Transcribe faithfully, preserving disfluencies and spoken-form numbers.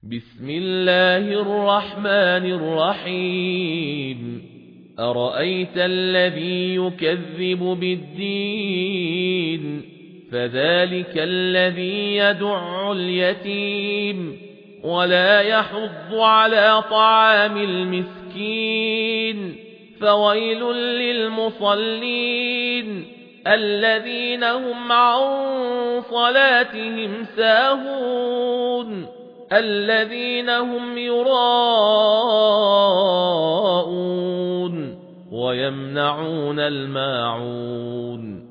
بسم الله الرحمن الرحيم أرأيت الذي يكذب بالدين فذلك الذي يدع اليتيم ولا يحض على طعام المسكين فويل للمصلين الذين هم عن صلاتهم ساهون الذين هم يراءون ويمنعون الماعون